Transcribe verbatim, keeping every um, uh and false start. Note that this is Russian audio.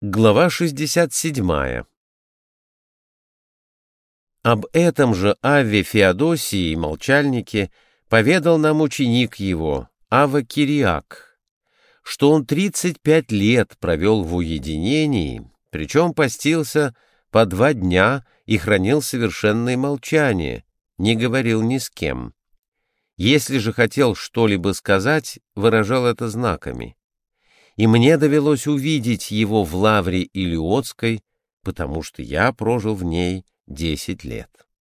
Глава шестьдесят седьмая. Об этом же Авве Феодосии и молчальнике поведал нам ученик его, Авва Кириак, что он тридцать пять лет провел в уединении, причем постился по два дня и хранил совершенное молчание, не говорил ни с кем. Если же хотел что-либо сказать, выражал это знаками. И мне довелось увидеть его в лавре Илиотской, потому что я прожил в ней десять лет.